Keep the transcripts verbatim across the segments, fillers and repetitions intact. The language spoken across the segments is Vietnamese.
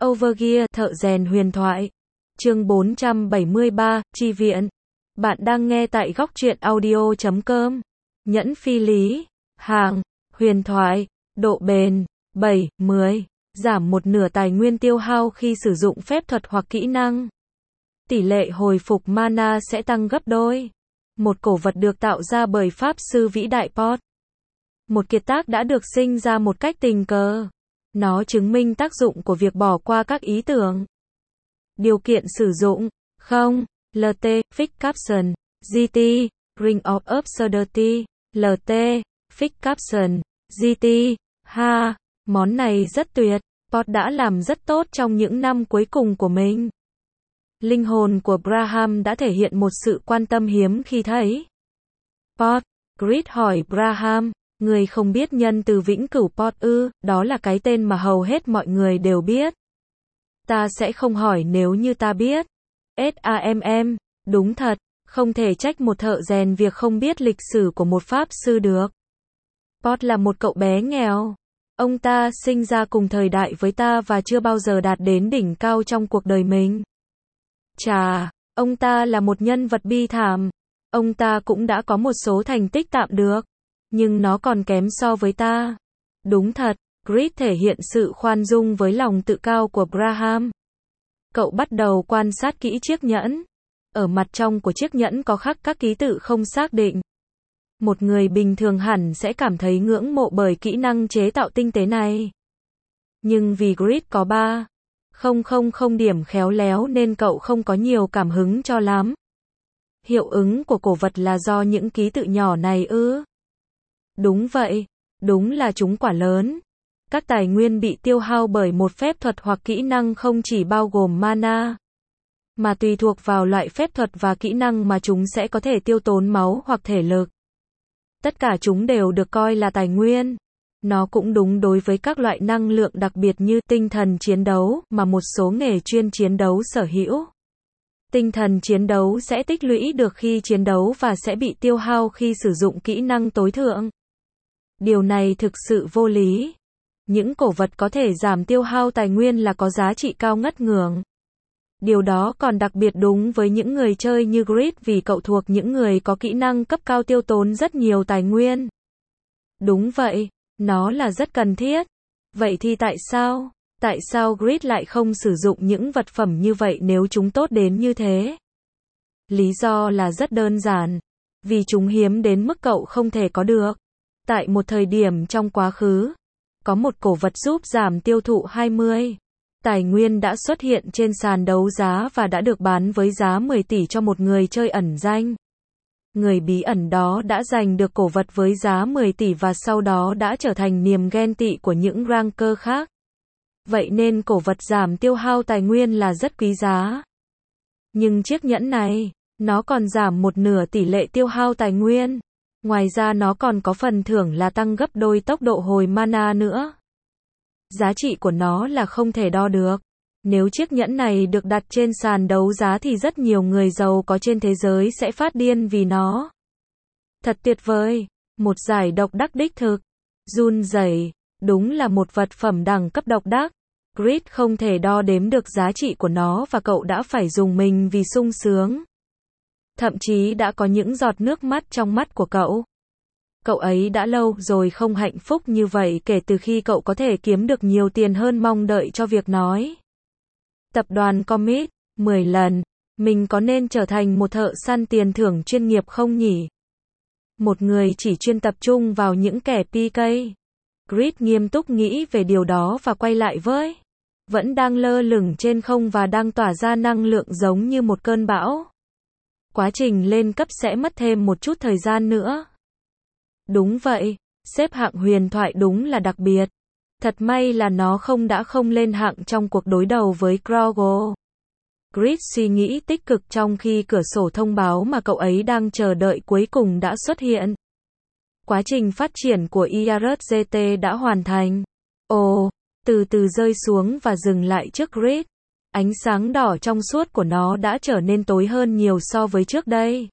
Overgear, thợ rèn huyền thoại. Chương bốn trăm bảy mươi ba, chi viện. Bạn đang nghe tại góc truyện audio chấm com. Nhẫn phi lý, hàng, huyền thoại, độ bền, bảy, mười. Giảm một nửa tài nguyên tiêu hao khi sử dụng phép thuật hoặc kỹ năng. Tỷ lệ hồi phục mana sẽ tăng gấp đôi. Một cổ vật được tạo ra bởi Pháp sư vĩ đại Pot. Một kiệt tác đã được sinh ra một cách tình cờ. Nó chứng minh tác dụng của việc bỏ qua các ý tưởng. Điều kiện sử dụng. không. lờ tê, Fix Caption. giê tê, Ring of Absurdity. lờ tê, Fix Caption. giê tê. Ha, món này rất tuyệt. Pot đã làm rất tốt trong những năm cuối cùng của mình. Linh hồn của Braham đã thể hiện một sự quan tâm hiếm khi thấy. Pot. Grid hỏi Braham. Người không biết nhân từ vĩnh cửu Pot ư? Đó là cái tên mà hầu hết mọi người đều biết. Ta sẽ không hỏi nếu như ta biết. SAMM. Đúng thật, không thể trách một thợ rèn việc không biết lịch sử của một pháp sư được. Pot là một cậu bé nghèo. Ông ta sinh ra cùng thời đại với ta và chưa bao giờ đạt đến đỉnh cao trong cuộc đời mình. Chà, ông ta là một nhân vật bi thảm. Ông ta cũng đã có một số thành tích tạm được. Nhưng nó còn kém so với ta. Đúng thật, Grid thể hiện sự khoan dung với lòng tự cao của Braham. Cậu bắt đầu quan sát kỹ chiếc nhẫn. Ở mặt trong của chiếc nhẫn có khắc các ký tự không xác định. Một người bình thường hẳn sẽ cảm thấy ngưỡng mộ bởi kỹ năng chế tạo tinh tế này. Nhưng vì Grid có ba không không không điểm khéo léo nên cậu không có nhiều cảm hứng cho lắm. Hiệu ứng của cổ vật là do những ký tự nhỏ này ư? Đúng vậy, đúng là chúng quả lớn. Các tài nguyên bị tiêu hao bởi một phép thuật hoặc kỹ năng không chỉ bao gồm mana, mà tùy thuộc vào loại phép thuật và kỹ năng mà chúng sẽ có thể tiêu tốn máu hoặc thể lực. Tất cả chúng đều được coi là tài nguyên. Nó cũng đúng đối với các loại năng lượng đặc biệt như tinh thần chiến đấu mà một số nghề chuyên chiến đấu sở hữu. Tinh thần chiến đấu sẽ tích lũy được khi chiến đấu và sẽ bị tiêu hao khi sử dụng kỹ năng tối thượng. Điều này thực sự vô lý. Những cổ vật có thể giảm tiêu hao tài nguyên là có giá trị cao ngất ngưởng. Điều đó còn đặc biệt đúng với những người chơi như Grid vì cậu thuộc những người có kỹ năng cấp cao tiêu tốn rất nhiều tài nguyên. Đúng vậy, nó là rất cần thiết. Vậy thì tại sao? Tại sao Grid lại không sử dụng những vật phẩm như vậy nếu chúng tốt đến như thế? Lý do là rất đơn giản. Vì chúng hiếm đến mức cậu không thể có được. Tại một thời điểm trong quá khứ, có một cổ vật giúp giảm tiêu thụ hai mươi. Tài nguyên đã xuất hiện trên sàn đấu giá và đã được bán với giá mười tỷ cho một người chơi ẩn danh. Người bí ẩn đó đã giành được cổ vật với giá mười tỷ và sau đó đã trở thành niềm ghen tị của những ranker khác. Vậy nên cổ vật giảm tiêu hao tài nguyên là rất quý giá. Nhưng chiếc nhẫn này, nó còn giảm một nửa tỷ lệ tiêu hao tài nguyên. Ngoài ra nó còn có phần thưởng là tăng gấp đôi tốc độ hồi mana nữa. Giá trị của nó là không thể đo được. Nếu chiếc nhẫn này được đặt trên sàn đấu giá thì rất nhiều người giàu có trên thế giới sẽ phát điên vì nó. Thật tuyệt vời. Một giải độc đắc đích thực. Run rẩy. Đúng là một vật phẩm đẳng cấp độc đắc. Grid không thể đo đếm được giá trị của nó và cậu đã phải dùng mình vì sung sướng. Thậm chí đã có những giọt nước mắt trong mắt của cậu. Cậu ấy đã lâu rồi không hạnh phúc như vậy kể từ khi cậu có thể kiếm được nhiều tiền hơn mong đợi cho việc nói. Tập đoàn Commit, mười lần. Mình có nên trở thành một thợ săn tiền thưởng chuyên nghiệp không nhỉ? Một người chỉ chuyên tập trung vào những kẻ pê ca. Grid nghiêm túc nghĩ về điều đó và quay lại với. Vẫn đang lơ lửng trên không và đang tỏa ra năng lượng giống như một cơn bão. Quá trình lên cấp sẽ mất thêm một chút thời gian nữa. Đúng vậy, xếp hạng huyền thoại đúng là đặc biệt. Thật may là nó không đã không lên hạng trong cuộc đối đầu với Krogo. Grid suy nghĩ tích cực trong khi cửa sổ thông báo mà cậu ấy đang chờ đợi cuối cùng đã xuất hiện. Quá trình phát triển của i a rờ giê tê đã hoàn thành. Ồ, từ từ rơi xuống và dừng lại trước Grid. Ánh sáng đỏ trong suốt của nó đã trở nên tối hơn nhiều so với trước đây.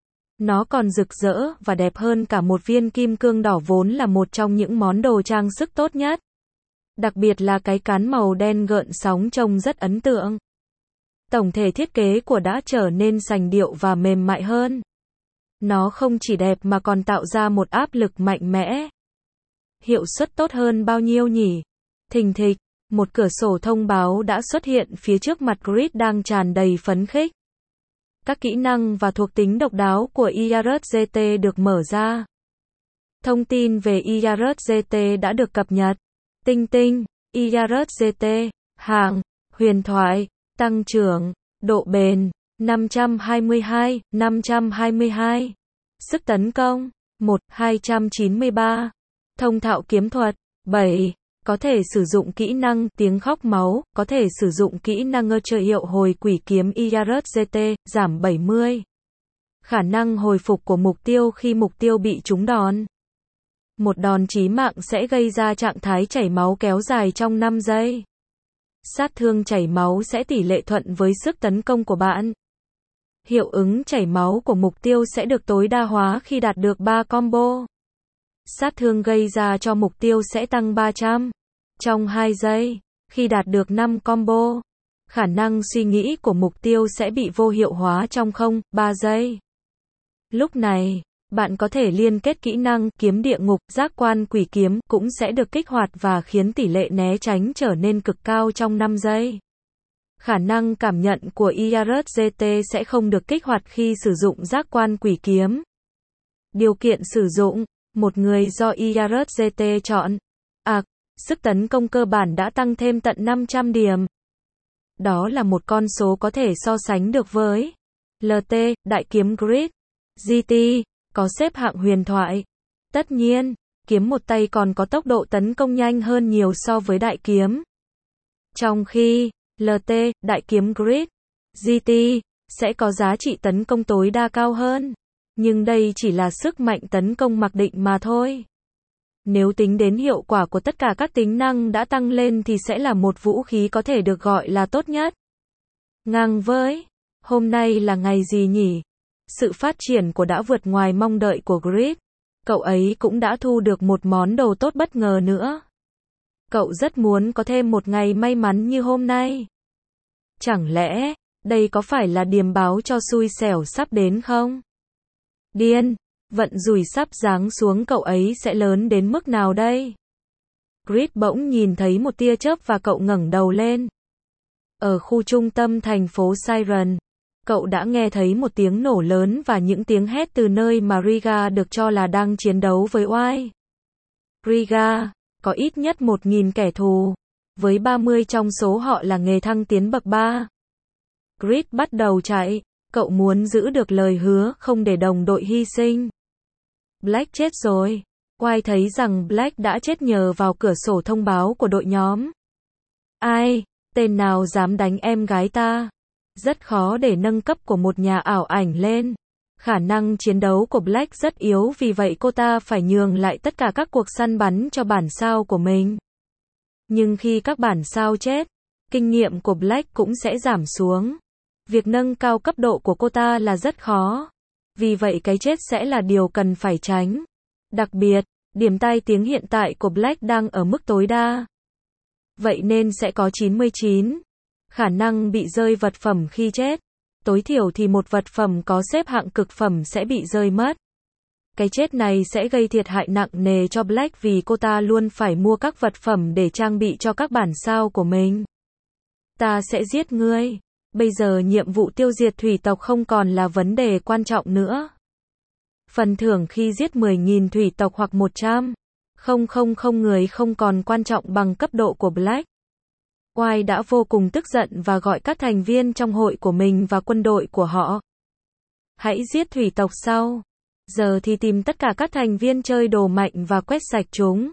Nó còn rực rỡ và đẹp hơn cả một viên kim cương đỏ vốn là một trong những món đồ trang sức tốt nhất. Đặc biệt là cái cán màu đen gợn sóng trông rất ấn tượng. Tổng thể thiết kế của đã trở nên sành điệu và mềm mại hơn. Nó không chỉ đẹp mà còn tạo ra một áp lực mạnh mẽ. Hiệu suất tốt hơn bao nhiêu nhỉ? Thình thịch, một cửa sổ thông báo đã xuất hiện phía trước mặt Grid đang tràn đầy phấn khích. Các kỹ năng và thuộc tính độc đáo của i a rờ giê tê được mở ra. Thông tin về i a rờ giê tê đã được cập nhật. Tinh tinh, i a rờ giê tê, hạng, huyền thoại, tăng trưởng, độ bền, năm trăm hai mươi hai, năm trăm hai mươi hai. Sức tấn công, một, hai trăm chín mươi ba. Thông thạo kiếm thuật, bảy. Có thể sử dụng kỹ năng tiếng khóc máu, có thể sử dụng kỹ năng trợ hiệu hồi quỷ kiếm i a rờ giê tê, giảm bảy mươi. Khả năng hồi phục của mục tiêu khi mục tiêu bị trúng đòn. Một đòn chí mạng sẽ gây ra trạng thái chảy máu kéo dài trong năm giây. Sát thương chảy máu sẽ tỷ lệ thuận với sức tấn công của bạn. Hiệu ứng chảy máu của mục tiêu sẽ được tối đa hóa khi đạt được ba combo. Sát thương gây ra cho mục tiêu sẽ tăng ba trăm trong hai giây. Khi đạt được năm combo, khả năng suy nghĩ của mục tiêu sẽ bị vô hiệu hóa trong không, ba giây. Lúc này, bạn có thể liên kết kỹ năng kiếm địa ngục, giác quan quỷ kiếm cũng sẽ được kích hoạt và khiến tỷ lệ né tránh trở nên cực cao trong năm giây. Khả năng cảm nhận của i a rờ giê tê sẽ không được kích hoạt khi sử dụng giác quan quỷ kiếm. Điều kiện sử dụng, một người do i a rờ giê tê chọn. À, sức tấn công cơ bản đã tăng thêm tận năm trăm điểm. Đó là một con số có thể so sánh được với lờ tê, đại kiếm Grid, giê tê, có xếp hạng huyền thoại. Tất nhiên, kiếm một tay còn có tốc độ tấn công nhanh hơn nhiều so với đại kiếm. Trong khi, lờ tê, đại kiếm Grid, giê tê, sẽ có giá trị tấn công tối đa cao hơn. Nhưng đây chỉ là sức mạnh tấn công mặc định mà thôi. Nếu tính đến hiệu quả của tất cả các tính năng đã tăng lên thì sẽ là một vũ khí có thể được gọi là tốt nhất. Ngang với, hôm nay là ngày gì nhỉ? Sự phát triển của đã vượt ngoài mong đợi của Grid. Cậu ấy cũng đã thu được một món đồ tốt bất ngờ nữa. Cậu rất muốn có thêm một ngày may mắn như hôm nay. Chẳng lẽ, đây có phải là điềm báo cho xui xẻo sắp đến không? Điên, vận rủi sắp giáng xuống cậu ấy sẽ lớn đến mức nào đây? Grid bỗng nhìn thấy một tia chớp và cậu ngẩng đầu lên. Ở khu trung tâm thành phố Siren, cậu đã nghe thấy một tiếng nổ lớn và những tiếng hét từ nơi mà Riga được cho là đang chiến đấu với oai. Riga, có ít nhất một nghìn kẻ thù, với ba mươi trong số họ là nghề thăng tiến bậc ba. Grid bắt đầu chạy, cậu muốn giữ được lời hứa không để đồng đội hy sinh. Black chết rồi. Oai thấy rằng Black đã chết nhờ vào cửa sổ thông báo của đội nhóm. Ai, tên nào dám đánh em gái ta? Rất khó để nâng cấp của một nhà ảo ảnh lên. Khả năng chiến đấu của Black rất yếu vì vậy cô ta phải nhường lại tất cả các cuộc săn bắn cho bản sao của mình. Nhưng khi các bản sao chết, kinh nghiệm của Black cũng sẽ giảm xuống. Việc nâng cao cấp độ của cô ta là rất khó. Vì vậy cái chết sẽ là điều cần phải tránh. Đặc biệt, điểm tai tiếng hiện tại của Black đang ở mức tối đa. Vậy nên sẽ có chín mươi chín khả năng bị rơi vật phẩm khi chết. Tối thiểu thì một vật phẩm có xếp hạng cực phẩm sẽ bị rơi mất. Cái chết này sẽ gây thiệt hại nặng nề cho Black vì cô ta luôn phải mua các vật phẩm để trang bị cho các bản sao của mình. Ta sẽ giết ngươi. Bây giờ nhiệm vụ tiêu diệt thủy tộc không còn là vấn đề quan trọng nữa. Phần thưởng khi giết mười nghìn thủy tộc hoặc một trăm nghìn người không còn quan trọng bằng cấp độ của Black. Oai đã vô cùng tức giận và gọi các thành viên trong hội của mình và quân đội của họ. Hãy giết thủy tộc sau. Giờ thì tìm tất cả các thành viên chơi đồ mạnh và quét sạch chúng.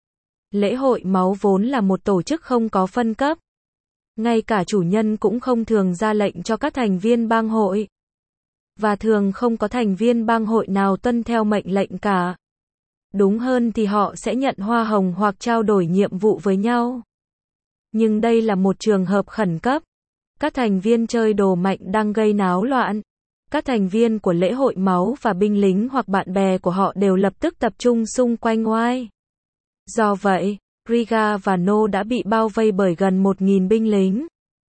Lễ hội máu vốn là một tổ chức không có phân cấp. Ngay cả chủ nhân cũng không thường ra lệnh cho các thành viên bang hội. Và thường không có thành viên bang hội nào tuân theo mệnh lệnh cả. Đúng hơn thì họ sẽ nhận hoa hồng hoặc trao đổi nhiệm vụ với nhau. Nhưng đây là một trường hợp khẩn cấp. Các thành viên chơi đồ mạnh đang gây náo loạn. Các thành viên của lễ hội máu và binh lính hoặc bạn bè của họ đều lập tức tập trung xung quanh Oai. Do vậy, Riga và No đã bị bao vây bởi gần một nghìn binh lính.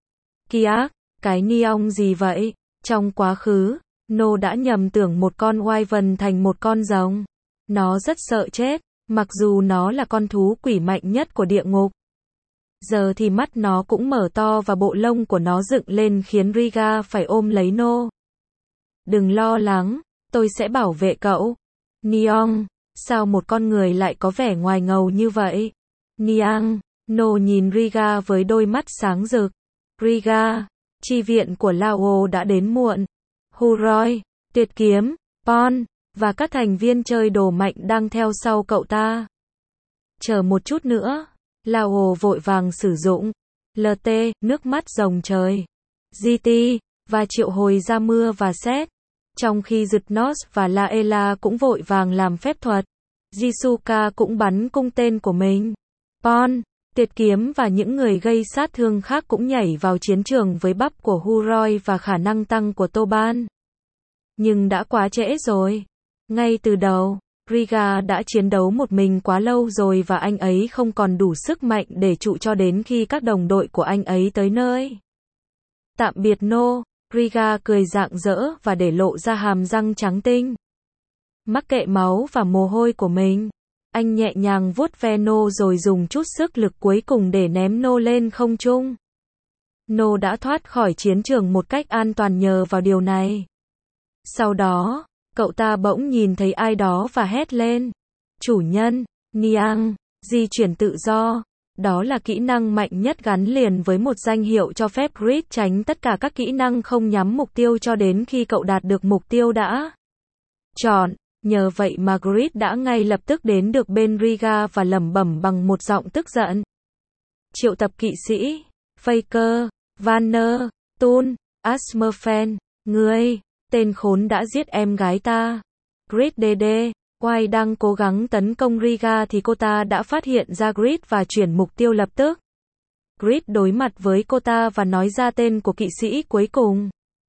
Kiak, cái Neong gì vậy? Trong quá khứ, No đã nhầm tưởng một con Wyvern thành một con rồng. Nó rất sợ chết, mặc dù nó là con thú quỷ mạnh nhất của địa ngục. Giờ thì mắt nó cũng mở to và bộ lông của nó dựng lên khiến Riga phải ôm lấy No. Đừng lo lắng, tôi sẽ bảo vệ cậu. Neong, sao một con người lại có vẻ ngoài ngầu như vậy? Niang, No nhìn Riga với đôi mắt sáng rực. Riga, chi viện của Lao đã đến muộn. Huroi, Tuyệt Kiếm, Pon, và các thành viên chơi đồ mạnh đang theo sau cậu ta. Chờ một chút nữa. Lao vội vàng sử dụng lờ tê, nước mắt rồng trời, giê tê, và triệu hồi ra mưa và sét. Trong khi Dutnos và Laela cũng vội vàng làm phép thuật. Jisuka cũng bắn cung tên của mình. Pon, Tuyệt Kiếm và những người gây sát thương khác cũng nhảy vào chiến trường với bắp của Huroi và khả năng tăng của Toban. Nhưng đã quá trễ rồi. Ngay từ đầu, Riga đã chiến đấu một mình quá lâu rồi và anh ấy không còn đủ sức mạnh để trụ cho đến khi các đồng đội của anh ấy tới nơi. Tạm biệt No, Riga cười rạng rỡ và để lộ ra hàm răng trắng tinh. Mắc kệ máu và mồ hôi của mình, anh nhẹ nhàng vuốt ve No rồi dùng chút sức lực cuối cùng để ném No lên không trung. No đã thoát khỏi chiến trường một cách an toàn nhờ vào điều này. Sau đó, cậu ta bỗng nhìn thấy ai đó và hét lên. Chủ nhân, Niang, di chuyển tự do. Đó là kỹ năng mạnh nhất gắn liền với một danh hiệu cho phép Grid tránh tất cả các kỹ năng không nhắm mục tiêu cho đến khi cậu đạt được mục tiêu đã chọn. Nhờ vậy mà Grid đã ngay lập tức đến được bên Riga và lẩm bẩm bằng một giọng tức giận. Triệu tập kỵ sĩ, Faker, Vanner, Toon, Asmerfen, ngươi, tên khốn đã giết em gái ta. Grid đê đê, White đang cố gắng tấn công Riga thì cô ta đã phát hiện ra Grid và chuyển mục tiêu lập tức. Grid đối mặt với cô ta và nói ra tên của kỵ sĩ cuối cùng.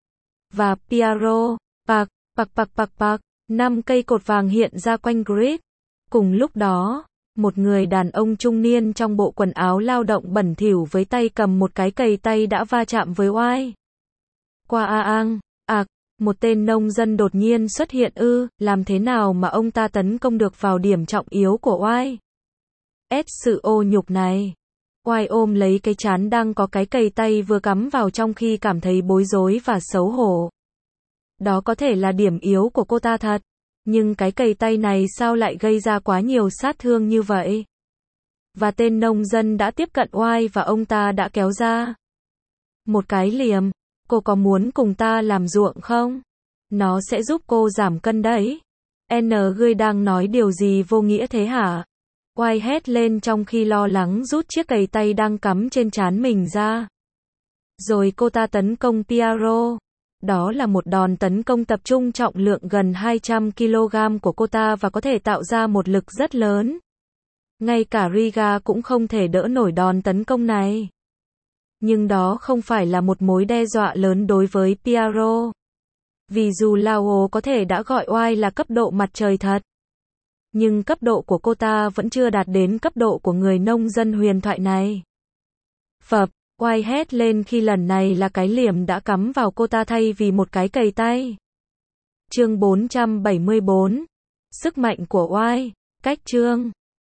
Và Piaro, Pak, Pak Pak Pak Pak, năm cây cột vàng hiện ra quanh Grid. Cùng lúc đó, một người đàn ông trung niên trong bộ quần áo lao động bẩn thỉu với tay cầm một cái cày tay đã va chạm với White. Qua a ang, ạc, một tên nông dân đột nhiên xuất hiện ư, làm thế nào mà ông ta tấn công được vào điểm trọng yếu của White? Ết sự ô nhục này. White ôm lấy cái trán đang có cái cày tay vừa cắm vào trong khi cảm thấy bối rối và xấu hổ. Đó có thể là điểm yếu của cô ta thật. Nhưng cái cày tay này sao lại gây ra quá nhiều sát thương như vậy? Và tên nông dân đã tiếp cận White và ông ta đã kéo ra một cái liềm. Cô có muốn cùng ta làm ruộng không? Nó sẽ giúp cô giảm cân đấy. N ngươi đang nói điều gì vô nghĩa thế hả? White hét lên trong khi lo lắng rút chiếc cày tay đang cắm trên trán mình ra. Rồi cô ta tấn công Piaro. Đó là một đòn tấn công tập trung trọng lượng gần hai trăm ki lô gam của cô ta và có thể tạo ra một lực rất lớn. Ngay cả Riga cũng không thể đỡ nổi đòn tấn công này. Nhưng đó không phải là một mối đe dọa lớn đối với Piaro. Vì dù Lao có thể đã gọi White là cấp độ mặt trời thật. Nhưng cấp độ của cô ta vẫn chưa đạt đến cấp độ của người nông dân huyền thoại này. Phập, White hét lên khi lần này là cái liềm đã cắm vào cô ta thay vì một cái cày tay. Chương bốn trăm bảy mươi bốn. Sức mạnh của White. Cách chương